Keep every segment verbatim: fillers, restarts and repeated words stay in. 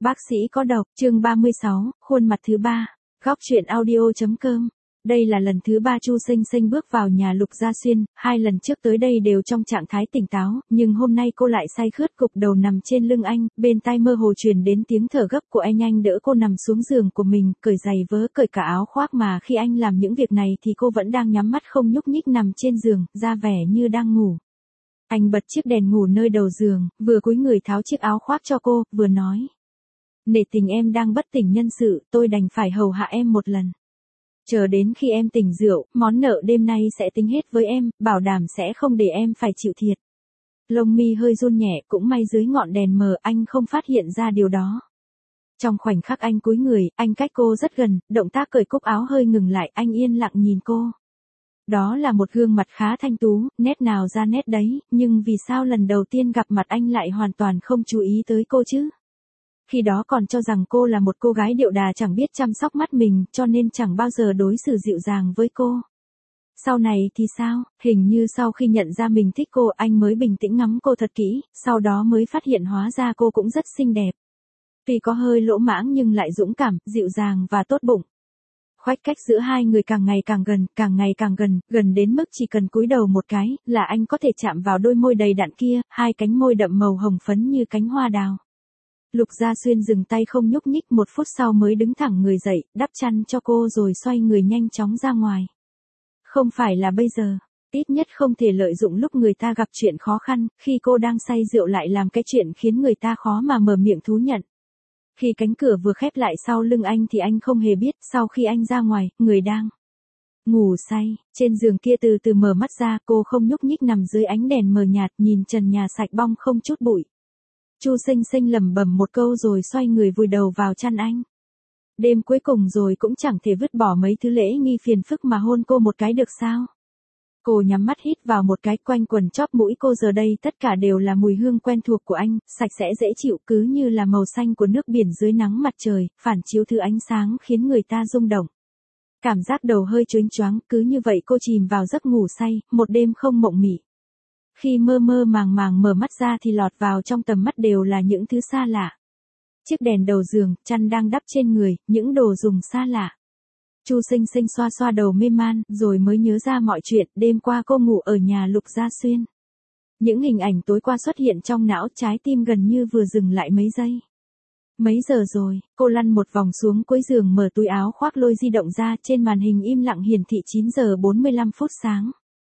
Bác sĩ có độc, chương ba mươi sáu, khuôn mặt thứ ba. Góc truyện audio.com. Đây là lần thứ ba Chu Sinh Sinh bước vào nhà Lục Gia Xuyên, hai lần trước tới đây đều trong trạng thái tỉnh táo, nhưng hôm nay cô lại say khướt gục đầu nằm trên lưng anh, bên tai mơ hồ truyền đến tiếng thở gấp của anh. Anh đỡ cô nằm xuống giường của mình, cởi giày vớ, cởi cả áo khoác, mà khi anh làm những việc này thì cô vẫn đang nhắm mắt không nhúc nhích nằm trên giường, ra vẻ như đang ngủ. Anh bật chiếc đèn ngủ nơi đầu giường, vừa cúi người tháo chiếc áo khoác cho cô, vừa nói: "Nể tình em đang bất tỉnh nhân sự, tôi đành phải hầu hạ em một lần. Chờ đến khi em tỉnh rượu, món nợ đêm nay sẽ tính hết với em, bảo đảm sẽ không để em phải chịu thiệt." Lông mi hơi run nhẹ, cũng may dưới ngọn đèn mờ anh không phát hiện ra điều đó. Trong khoảnh khắc anh cúi người, anh cách cô rất gần, động tác cởi cúc áo hơi ngừng lại, anh yên lặng nhìn cô. Đó là một gương mặt khá thanh tú, nét nào ra nét đấy, nhưng vì sao lần đầu tiên gặp mặt anh lại hoàn toàn không chú ý tới cô chứ? Khi đó còn cho rằng cô là một cô gái điệu đà chẳng biết chăm sóc mắt mình, cho nên chẳng bao giờ đối xử dịu dàng với cô. Sau này thì sao? Hình như sau khi nhận ra mình thích cô, anh mới bình tĩnh ngắm cô thật kỹ, sau đó mới phát hiện hóa ra cô cũng rất xinh đẹp. Tuy có hơi lỗ mãng nhưng lại dũng cảm, dịu dàng và tốt bụng. Khoảnh cách giữa hai người càng ngày càng gần, càng ngày càng gần, gần đến mức chỉ cần cúi đầu một cái, là anh có thể chạm vào đôi môi đầy đặn kia, hai cánh môi đậm màu hồng phấn như cánh hoa đào. Lục Gia Xuyên dừng tay không nhúc nhích, một phút sau mới đứng thẳng người dậy, đắp chăn cho cô rồi xoay người nhanh chóng ra ngoài. Không phải là bây giờ, ít nhất không thể lợi dụng lúc người ta gặp chuyện khó khăn, khi cô đang say rượu lại làm cái chuyện khiến người ta khó mà mở miệng thú nhận. Khi cánh cửa vừa khép lại sau lưng anh thì anh không hề biết, sau khi anh ra ngoài, người đang ngủ say, trên giường kia từ từ mở mắt ra, cô không nhúc nhích nằm dưới ánh đèn mờ nhạt, nhìn trần nhà sạch bong không chút bụi. Chu Sinh Sinh lẩm bẩm một câu rồi xoay người vùi đầu vào chăn anh. Đêm cuối cùng rồi cũng chẳng thể vứt bỏ mấy thứ lễ nghi phiền phức mà hôn cô một cái được sao? Cô nhắm mắt hít vào một cái, quanh quần chóp mũi cô giờ đây tất cả đều là mùi hương quen thuộc của anh, sạch sẽ dễ chịu, cứ như là màu xanh của nước biển dưới nắng mặt trời, phản chiếu thứ ánh sáng khiến người ta rung động. Cảm giác đầu hơi chónh choáng, cứ như vậy cô chìm vào giấc ngủ say, một đêm không mộng mị. Khi mơ mơ màng màng mở mắt ra thì lọt vào trong tầm mắt đều là những thứ xa lạ. Chiếc đèn đầu giường, chăn đang đắp trên người, những đồ dùng xa lạ. Chu Sinh Sinh xoa xoa đầu mê man, rồi mới nhớ ra mọi chuyện, đêm qua cô ngủ ở nhà Lục Gia Xuyên. Những hình ảnh tối qua xuất hiện trong não, trái tim gần như vừa dừng lại mấy giây. Mấy giờ rồi? Cô lăn một vòng xuống cuối giường, mở túi áo khoác, lôi di động ra, trên màn hình im lặng hiển thị chín giờ bốn mươi lăm phút sáng.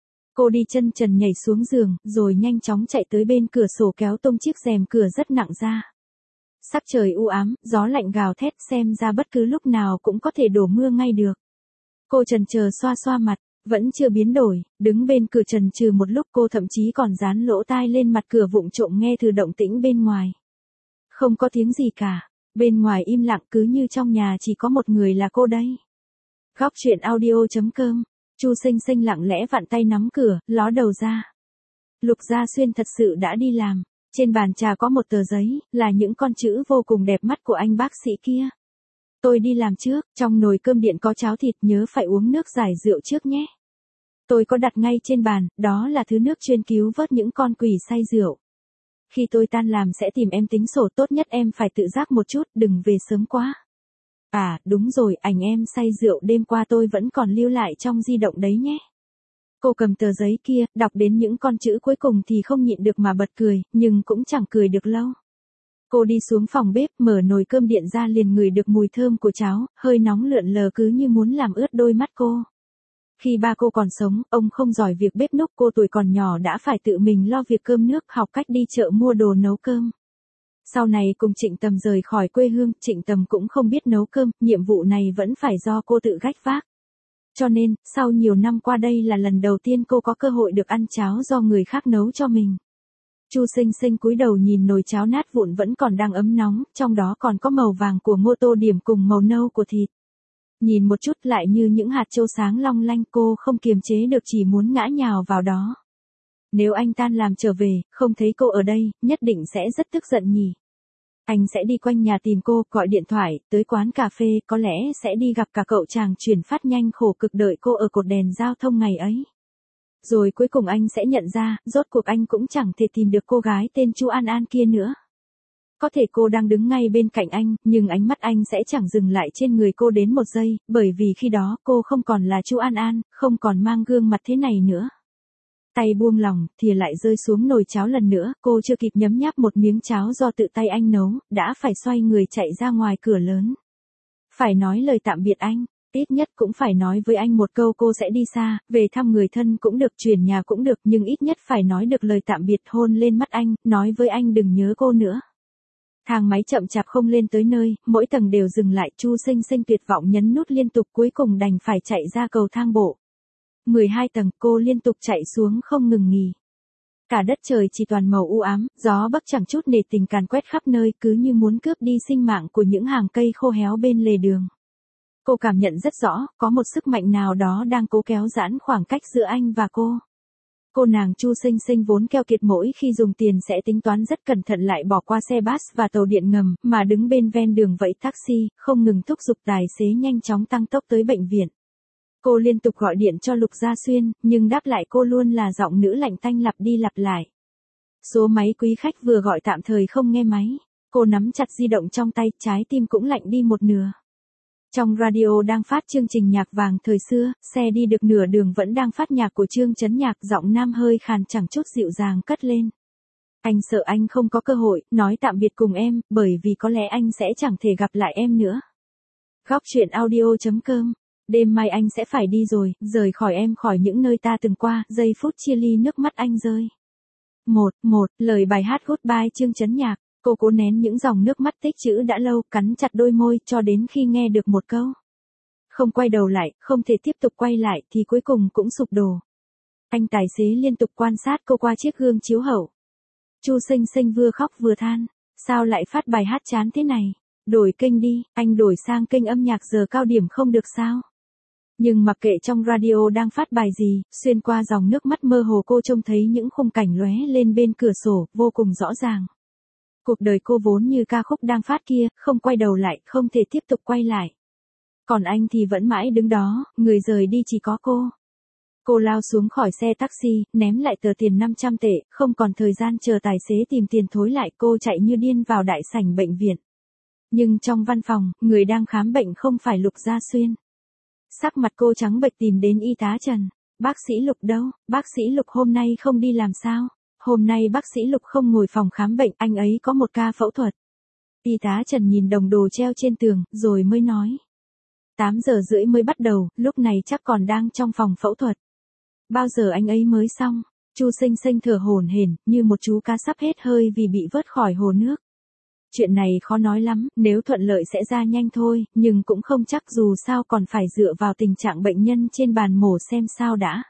Cô đi chân trần nhảy xuống giường, rồi nhanh chóng chạy tới bên cửa sổ kéo tung chiếc rèm cửa rất nặng ra. Sắc trời u ám, gió lạnh gào thét, xem ra bất cứ lúc nào cũng có thể đổ mưa ngay được. Cô chần chờ xoa xoa mặt, vẫn chưa biến đổi, đứng bên cửa chần chừ một lúc, cô thậm chí còn dán lỗ tai lên mặt cửa vụng trộm nghe thử động tĩnh bên ngoài. Không có tiếng gì cả, bên ngoài im lặng, cứ như trong nhà chỉ có một người là cô đây. Góc truyện audio.com. Chu Sinh Sinh lặng lẽ vặn tay nắm cửa, ló đầu ra. Lục Gia Xuyên thật sự đã đi làm. Trên bàn trà có một tờ giấy, là những con chữ vô cùng đẹp mắt của anh bác sĩ kia. "Tôi đi làm trước, trong nồi cơm điện có cháo thịt, nhớ phải uống nước giải rượu trước nhé." Tôi có đặt ngay trên bàn, đó là thứ nước chuyên cứu vớt những con quỷ say rượu. "Khi tôi tan làm sẽ tìm em tính sổ, tốt nhất em phải tự giác một chút, đừng về sớm quá." "À, đúng rồi, ảnh em say rượu đêm qua tôi vẫn còn lưu lại trong di động đấy nhé." Cô cầm tờ giấy kia, đọc đến những con chữ cuối cùng thì không nhịn được mà bật cười, nhưng cũng chẳng cười được lâu. Cô đi xuống phòng bếp, mở nồi cơm điện ra, liền ngửi được mùi thơm của cháo, hơi nóng lượn lờ cứ như muốn làm ướt đôi mắt cô. Khi ba cô còn sống, ông không giỏi việc bếp núc, cô tuổi còn nhỏ đã phải tự mình lo việc cơm nước, học cách đi chợ mua đồ nấu cơm. Sau này cùng Trịnh Tầm rời khỏi quê hương, Trịnh Tầm cũng không biết nấu cơm, nhiệm vụ này vẫn phải do cô tự gánh vác. Cho nên, sau nhiều năm qua đây là lần đầu tiên cô có cơ hội được ăn cháo do người khác nấu cho mình. Chu Sinh Sinh cúi đầu nhìn nồi cháo nát vụn vẫn còn đang ấm nóng, trong đó còn có màu vàng của ngô tô điểm cùng màu nâu của thịt. Nhìn một chút lại như những hạt châu sáng long lanh, cô không kiềm chế được chỉ muốn ngã nhào vào đó. Nếu anh tan làm trở về, không thấy cô ở đây, nhất định sẽ rất tức giận nhỉ. Anh sẽ đi quanh nhà tìm cô, gọi điện thoại, tới quán cà phê, có lẽ sẽ đi gặp cả cậu chàng chuyển phát nhanh khổ cực đợi cô ở cột đèn giao thông ngày ấy. Rồi cuối cùng anh sẽ nhận ra, rốt cuộc anh cũng chẳng thể tìm được cô gái tên Chu An An kia nữa. Có thể cô đang đứng ngay bên cạnh anh, nhưng ánh mắt anh sẽ chẳng dừng lại trên người cô đến một giây, bởi vì khi đó cô không còn là Chu An An, không còn mang gương mặt thế này nữa. Tay buông lỏng, thìa lại rơi xuống nồi cháo lần nữa, cô chưa kịp nhấm nháp một miếng cháo do tự tay anh nấu, đã phải xoay người chạy ra ngoài cửa lớn. Phải nói lời tạm biệt anh, ít nhất cũng phải nói với anh một câu cô sẽ đi xa, về thăm người thân cũng được, chuyển nhà cũng được, nhưng ít nhất phải nói được lời tạm biệt, hôn lên mắt anh, nói với anh đừng nhớ cô nữa. Thang máy chậm chạp không lên tới nơi, mỗi tầng đều dừng lại, Chu Sinh Sinh tuyệt vọng nhấn nút liên tục, cuối cùng đành phải chạy ra cầu thang bộ. mười hai tầng, cô liên tục chạy xuống không ngừng nghỉ. Cả đất trời chỉ toàn màu u ám, gió bấc chẳng chút nề tình càn quét khắp nơi, cứ như muốn cướp đi sinh mạng của những hàng cây khô héo bên lề đường. Cô cảm nhận rất rõ, có một sức mạnh nào đó đang cố kéo giãn khoảng cách giữa anh và cô. Cô nàng Chu Sinh Sinh vốn keo kiệt, mỗi khi dùng tiền sẽ tính toán rất cẩn thận, lại bỏ qua xe bus và tàu điện ngầm, mà đứng bên ven đường vẫy taxi, không ngừng thúc giục tài xế nhanh chóng tăng tốc tới bệnh viện. Cô liên tục gọi điện cho Lục Gia Xuyên, nhưng đáp lại cô luôn là giọng nữ lạnh tanh lặp đi lặp lại. Số máy quý khách vừa gọi tạm thời không nghe máy. Cô nắm chặt di động trong tay, trái tim cũng lạnh đi một nửa. Trong radio đang phát chương trình nhạc vàng thời xưa, xe đi được nửa đường vẫn đang phát nhạc của Trương Chấn Nhạc, giọng nam hơi khàn chẳng chút dịu dàng cất lên. Anh sợ anh không có cơ hội nói tạm biệt cùng em, bởi vì có lẽ anh sẽ chẳng thể gặp lại em nữa. Góc truyện audio chấm com. Đêm mai anh sẽ phải đi rồi, rời khỏi em, khỏi những nơi ta từng qua, giây phút chia ly nước mắt anh rơi. Một, một, lời bài hát Goodbye Trương Chấn Nhạc. Cô cố nén những dòng nước mắt tích trữ đã lâu, cắn chặt đôi môi, cho đến khi nghe được một câu. Không quay đầu lại, không thể tiếp tục quay lại, thì cuối cùng cũng sụp đổ. Anh tài xế liên tục quan sát cô qua chiếc gương chiếu hậu. Chu Sinh Sinh vừa khóc vừa than. Sao lại phát bài hát chán thế này? Đổi kênh đi, anh đổi sang kênh âm nhạc giờ cao điểm không được sao? Nhưng mặc kệ trong radio đang phát bài gì, xuyên qua dòng nước mắt mơ hồ cô trông thấy những khung cảnh lóe lên bên cửa sổ, vô cùng rõ ràng. Cuộc đời cô vốn như ca khúc đang phát kia, không quay đầu lại, không thể tiếp tục quay lại. Còn anh thì vẫn mãi đứng đó, người rời đi chỉ có cô. Cô lao xuống khỏi xe taxi, ném lại tờ tiền năm trăm tệ, không còn thời gian chờ tài xế tìm tiền thối lại, cô chạy như điên vào đại sảnh bệnh viện. Nhưng trong văn phòng, người đang khám bệnh không phải Lục Gia Xuyên. Sắc mặt cô trắng bệch tìm đến y tá Trần. Bác sĩ Lục đâu? Bác sĩ Lục hôm nay không đi làm sao? Hôm nay bác sĩ Lục không ngồi phòng khám bệnh, anh ấy có một ca phẫu thuật. Y tá Trần nhìn đồng đồ treo trên tường, rồi mới nói. tám giờ rưỡi mới bắt đầu, lúc này chắc còn đang trong phòng phẫu thuật. Bao giờ anh ấy mới xong? Chu Sinh Sinh thở hổn hển, như một chú cá sắp hết hơi vì bị vớt khỏi hồ nước. Chuyện này khó nói lắm, nếu thuận lợi sẽ ra nhanh thôi, nhưng cũng không chắc, dù sao còn phải dựa vào tình trạng bệnh nhân trên bàn mổ xem sao đã.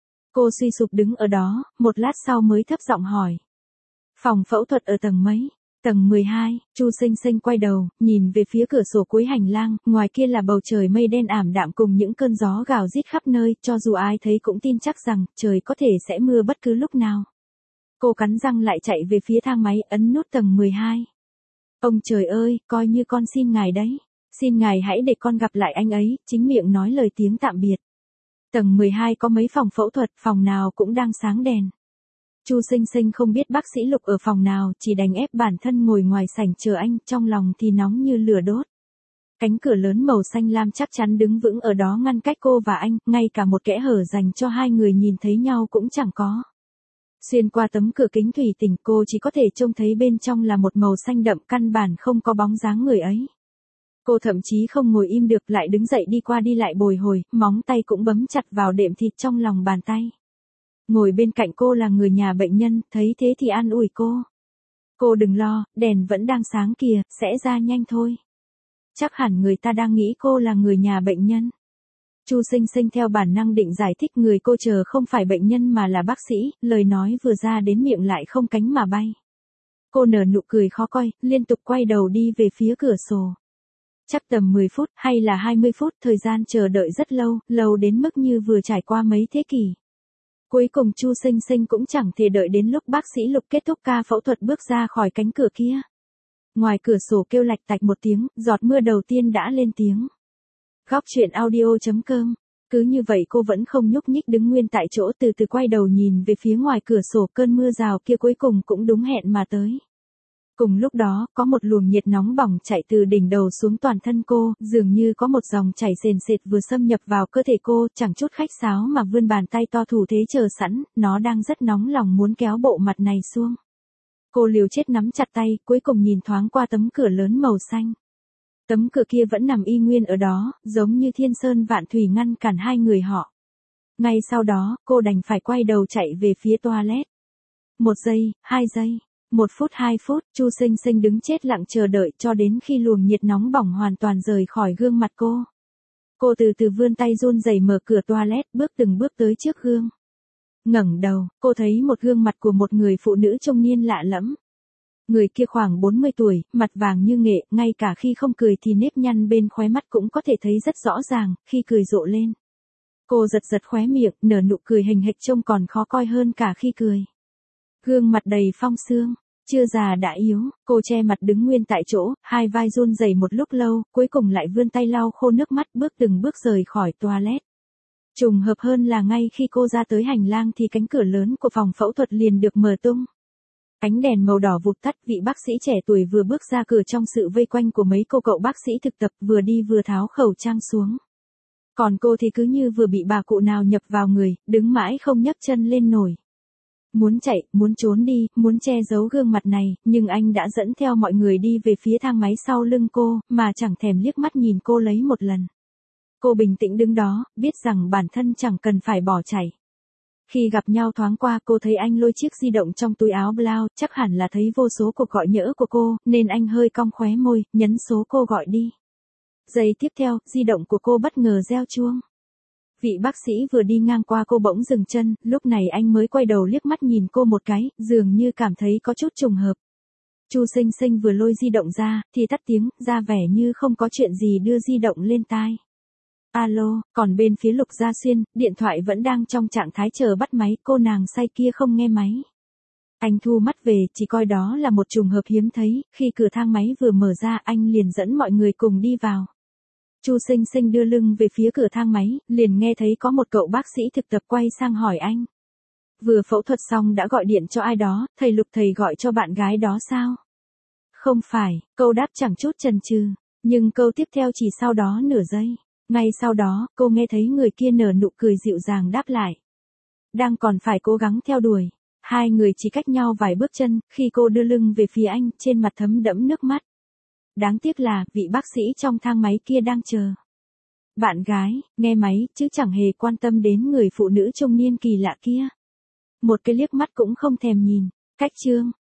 Cô suy sụp đứng ở đó, một lát sau mới thấp giọng hỏi. Phòng phẫu thuật ở tầng mấy? Tầng mười hai, Chu Sinh Sinh quay đầu, nhìn về phía cửa sổ cuối hành lang, ngoài kia là bầu trời mây đen ảm đạm cùng những cơn gió gào rít khắp nơi, cho dù ai thấy cũng tin chắc rằng, trời có thể sẽ mưa bất cứ lúc nào. Cô cắn răng lại chạy về phía thang máy, ấn nút tầng mười hai. Ông trời ơi, coi như con xin ngài đấy. Xin ngài hãy để con gặp lại anh ấy, chính miệng nói lời tiếng tạm biệt. Tầng mười hai có mấy phòng phẫu thuật, phòng nào cũng đang sáng đèn. Chu Sinh Sinh không biết bác sĩ Lục ở phòng nào, chỉ đành ép bản thân ngồi ngoài sảnh chờ anh, trong lòng thì nóng như lửa đốt. Cánh cửa lớn màu xanh lam chắc chắn đứng vững ở đó ngăn cách cô và anh, ngay cả một kẽ hở dành cho hai người nhìn thấy nhau cũng chẳng có. Xuyên qua tấm cửa kính thủy tinh, cô chỉ có thể trông thấy bên trong là một màu xanh đậm, căn bản không có bóng dáng người ấy. Cô thậm chí không ngồi im được, lại đứng dậy đi qua đi lại bồi hồi, móng tay cũng bấm chặt vào đệm thịt trong lòng bàn tay. Ngồi bên cạnh cô là người nhà bệnh nhân, thấy thế thì an ủi cô. Cô đừng lo, đèn vẫn đang sáng kìa, sẽ ra nhanh thôi. Chắc hẳn người ta đang nghĩ cô là người nhà bệnh nhân. Chu Sinh Sinh theo bản năng định giải thích người cô chờ không phải bệnh nhân mà là bác sĩ, lời nói vừa ra đến miệng lại không cánh mà bay. Cô nở nụ cười khó coi, liên tục quay đầu đi về phía cửa sổ. Chắc tầm mười phút hay là hai mươi phút, thời gian chờ đợi rất lâu, lâu đến mức như vừa trải qua mấy thế kỷ. Cuối cùng Chu Sinh Sinh cũng chẳng thể đợi đến lúc bác sĩ Lục kết thúc ca phẫu thuật bước ra khỏi cánh cửa kia. Ngoài cửa sổ kêu lạch tạch một tiếng, giọt mưa đầu tiên đã lên tiếng. Góc truyện audio chấm com. Cứ như vậy cô vẫn không nhúc nhích đứng nguyên tại chỗ, từ từ quay đầu nhìn về phía ngoài cửa sổ, cơn mưa rào kia cuối cùng cũng đúng hẹn mà tới. Cùng lúc đó, có một luồng nhiệt nóng bỏng chạy từ đỉnh đầu xuống toàn thân cô, dường như có một dòng chảy sền sệt vừa xâm nhập vào cơ thể cô, chẳng chút khách sáo mà vươn bàn tay to thủ thế chờ sẵn, nó đang rất nóng lòng muốn kéo bộ mặt này xuống. Cô liều chết nắm chặt tay, cuối cùng nhìn thoáng qua tấm cửa lớn màu xanh. Tấm cửa kia vẫn nằm y nguyên ở đó, giống như thiên sơn vạn thủy ngăn cản hai người họ. Ngay sau đó, cô đành phải quay đầu chạy về phía toilet. Một giây, hai giây. Một phút hai phút, Chu Sinh Sinh đứng chết lặng chờ đợi cho đến khi luồng nhiệt nóng bỏng hoàn toàn rời khỏi gương mặt cô. Cô từ từ vươn tay run rẩy mở cửa toilet, bước từng bước tới trước gương. Ngẩng đầu, cô thấy một gương mặt của một người phụ nữ trung niên lạ lẫm. Người kia khoảng bốn mươi tuổi, mặt vàng như nghệ, ngay cả khi không cười thì nếp nhăn bên khóe mắt cũng có thể thấy rất rõ ràng, khi cười rộ lên. Cô giật giật khóe miệng, nở nụ cười hình hệt trông còn khó coi hơn cả khi cười. Gương mặt đầy phong sương, chưa già đã yếu, cô che mặt đứng nguyên tại chỗ, hai vai run rẩy một lúc lâu, cuối cùng lại vươn tay lau khô nước mắt bước từng bước rời khỏi toilet. Trùng hợp hơn là ngay khi cô ra tới hành lang thì cánh cửa lớn của phòng phẫu thuật liền được mở tung. Ánh đèn màu đỏ vụt tắt, vị bác sĩ trẻ tuổi vừa bước ra cửa trong sự vây quanh của mấy cô cậu bác sĩ thực tập vừa đi vừa tháo khẩu trang xuống. Còn cô thì cứ như vừa bị bà cụ nào nhập vào người, đứng mãi không nhấc chân lên nổi. Muốn chạy, muốn trốn đi, muốn che giấu gương mặt này, nhưng anh đã dẫn theo mọi người đi về phía thang máy sau lưng cô, mà chẳng thèm liếc mắt nhìn cô lấy một lần. Cô bình tĩnh đứng đó, biết rằng bản thân chẳng cần phải bỏ chạy. Khi gặp nhau thoáng qua cô thấy anh lôi chiếc di động trong túi áo blau, chắc hẳn là thấy vô số cuộc gọi nhỡ của cô, nên anh hơi cong khóe môi, nhấn số cô gọi đi. Giây tiếp theo, di động của cô bất ngờ reo chuông. Vị bác sĩ vừa đi ngang qua cô bỗng dừng chân, lúc này anh mới quay đầu liếc mắt nhìn cô một cái, dường như cảm thấy có chút trùng hợp. Chu Sinh Sinh vừa lôi di động ra, thì tắt tiếng, ra vẻ như không có chuyện gì đưa di động lên tai. Alo, còn bên phía Lục Gia Xuyên, điện thoại vẫn đang trong trạng thái chờ bắt máy, cô nàng say kia không nghe máy. Anh thu mắt về, chỉ coi đó là một trùng hợp hiếm thấy, khi cửa thang máy vừa mở ra anh liền dẫn mọi người cùng đi vào. Chu Sinh Sinh đưa lưng về phía cửa thang máy, liền nghe thấy có một cậu bác sĩ thực tập quay sang hỏi anh. Vừa phẫu thuật xong đã gọi điện cho ai đó, thầy Lục thầy gọi cho bạn gái đó sao? Không phải, câu đáp chẳng chút chần chừ, nhưng câu tiếp theo chỉ sau đó nửa giây. Ngay sau đó, cô nghe thấy người kia nở nụ cười dịu dàng đáp lại. Đang còn phải cố gắng theo đuổi. Hai người chỉ cách nhau vài bước chân, khi cô đưa lưng về phía anh, trên mặt thấm đẫm nước mắt. Đáng tiếc là, vị bác sĩ trong thang máy kia đang chờ. Bạn gái, nghe máy, chứ chẳng hề quan tâm đến người phụ nữ trung niên kỳ lạ kia. Một cái liếc mắt cũng không thèm nhìn. Cách chương.